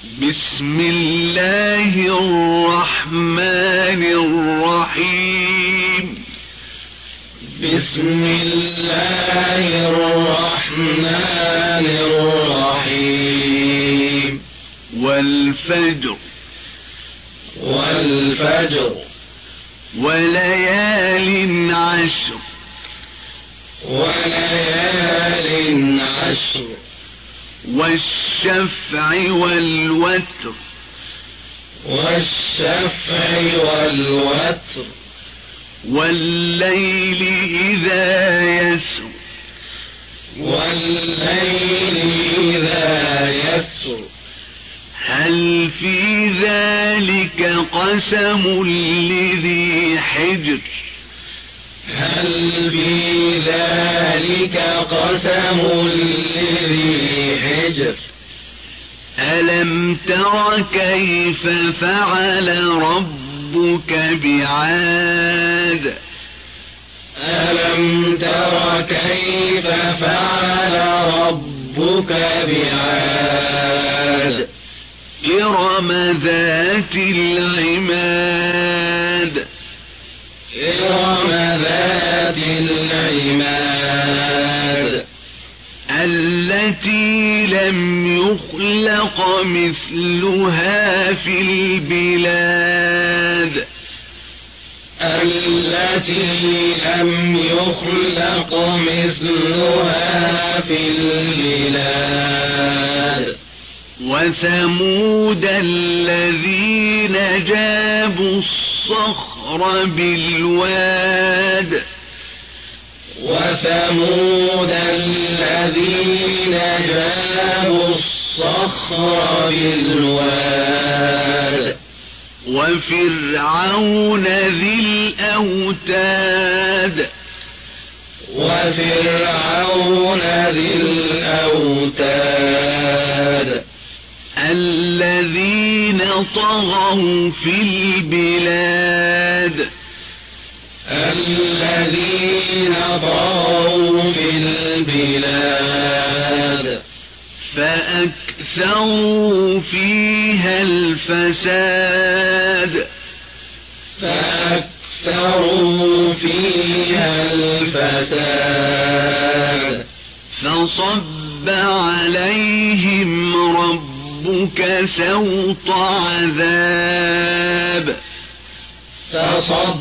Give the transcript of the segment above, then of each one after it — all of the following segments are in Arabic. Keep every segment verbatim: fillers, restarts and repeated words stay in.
بسم الله الرحمن الرحيم بسم الله الرحمن الرحيم والفجر والفجر وليال عشر وليال عشر والشفع والوتر والشفع والوتر والليل إذا يسر والليل إذا يسر هل في ذلك قسم لذي حجر هل في ذلك قسم لذي حجر ألم تر كيف فعل ربك بعاد ألم تر كيف فعل ربك بعاد إرم ذات العماد إرم ذات العماد التي لم يخلق مثلها في البلاد التي لم يخلق مثلها في البلاد وثمود الذين جابوا الصخر بالواد وثمود الذين جابوا الصخر بالواد وفرعون ذي الأوتاد وفرعون ذي الأوتاد الذين طغوا في البلاد الذين طغوا في البلاد فأكثروا فيها الفساد فأكثروا فيها الفساد فصب عليهم ربك سوط عذاب فصب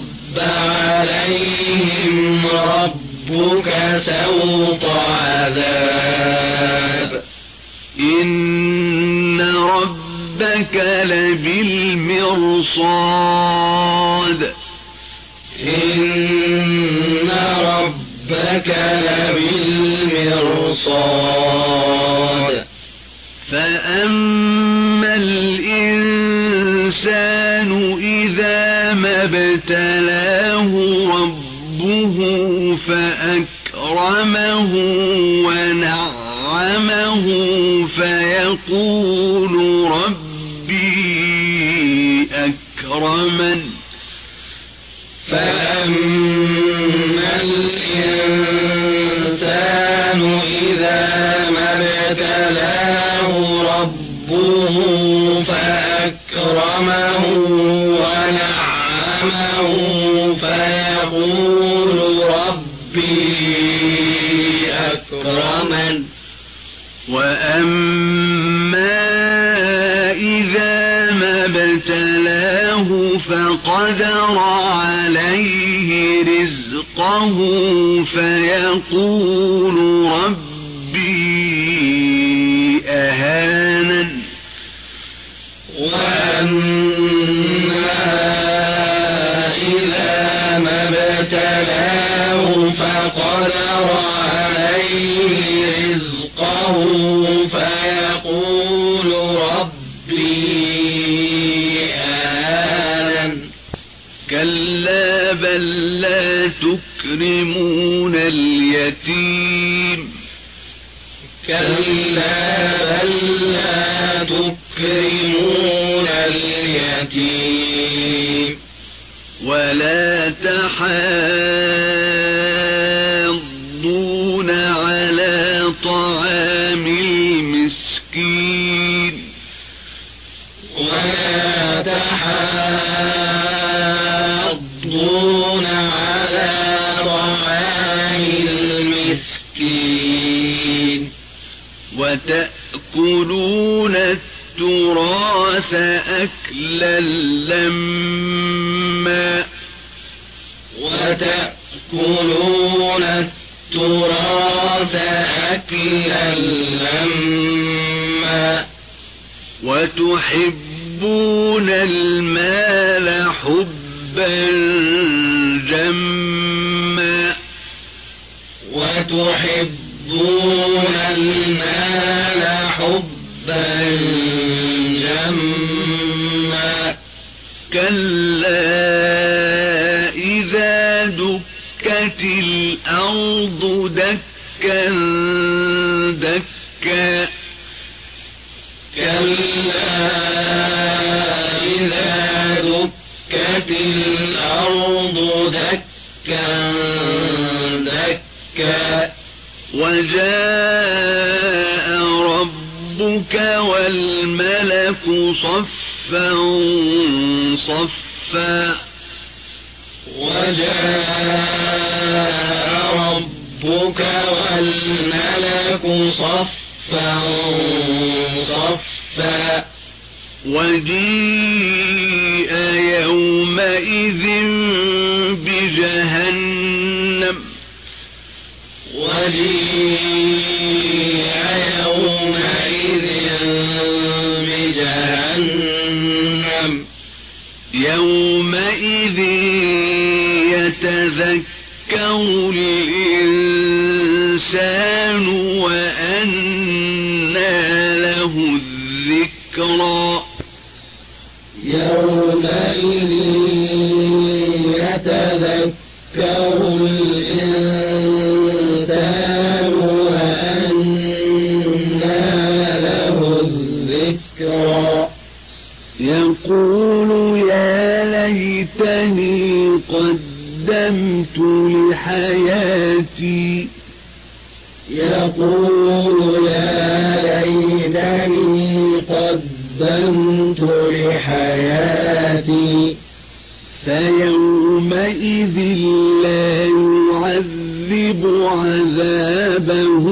عليهم ربك سوط عذاب إن ربك لبالمرصاد إن ربك لبالمرصاد فأما الإنسان إذا ما ابتلاه ربه فأكرمه ونعمه فيقول ربي أكرمن فأما الإنسان إذا ما ابتلاه ربه فأكرمه ونعمه فيقول ربي أكرمن وأما إذا ما ابتلاه فقدر عليه رزقه فيقول ربي أهانن وأما إذا ما ابتلاه فقدر عليه رزقه فيقول ربي أهانن كلا بل لا تكرمون اليتيم كلا بل لا تكرمون اليتيم ولا تحاضون على طعام المسكين وتأكلون التراث أكلا لما وتأكلون التراث أكلا لما وتحبون المال حبا جما وتحبون المال حبا جما كلا إذا دكت الأرض دكا دكا كلا إذا دكت الأرض دكا دكا وجاء ربك والملك صفا صفا وجاء ربك والملك صفا صفا وجيء يومئذ بجهنم وجيء يومئذ بجهنم يومئذ يتذكر الإنسان وأنى له الذكرى يومئذ يتذكر الإنسان وأنى له الذكرى يقول يا ليتني قدمت لحياتي يقول يا ليتني قدمت لحياتي فيومئذ لا يعذب عذابه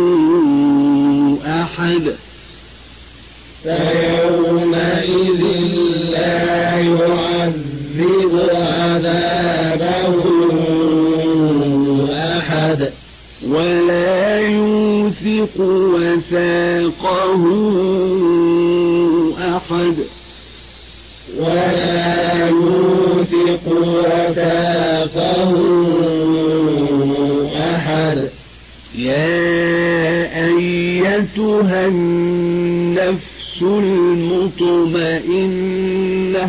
أحد فيومئذ لا يعذب عذابه أحد ولا يوثق وثاقه أحد ولا يوثق وثاقه أحد يا أيتها النفس المطمئنة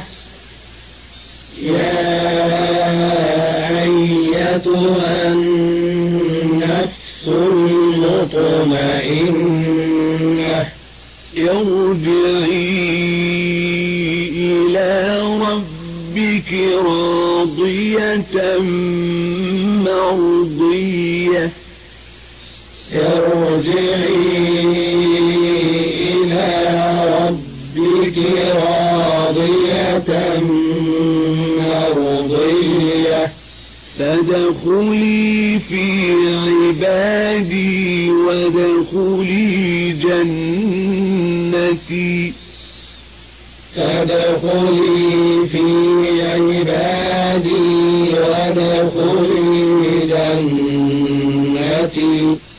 يا أيتها النفس المطمئنة ارجعي إلى ربك راضية مرضية ارجعي إلى ربك راضية مرضية فادخلي في عبادي وادخلي جنتي فادخلي في عبادي وادخلي جنتي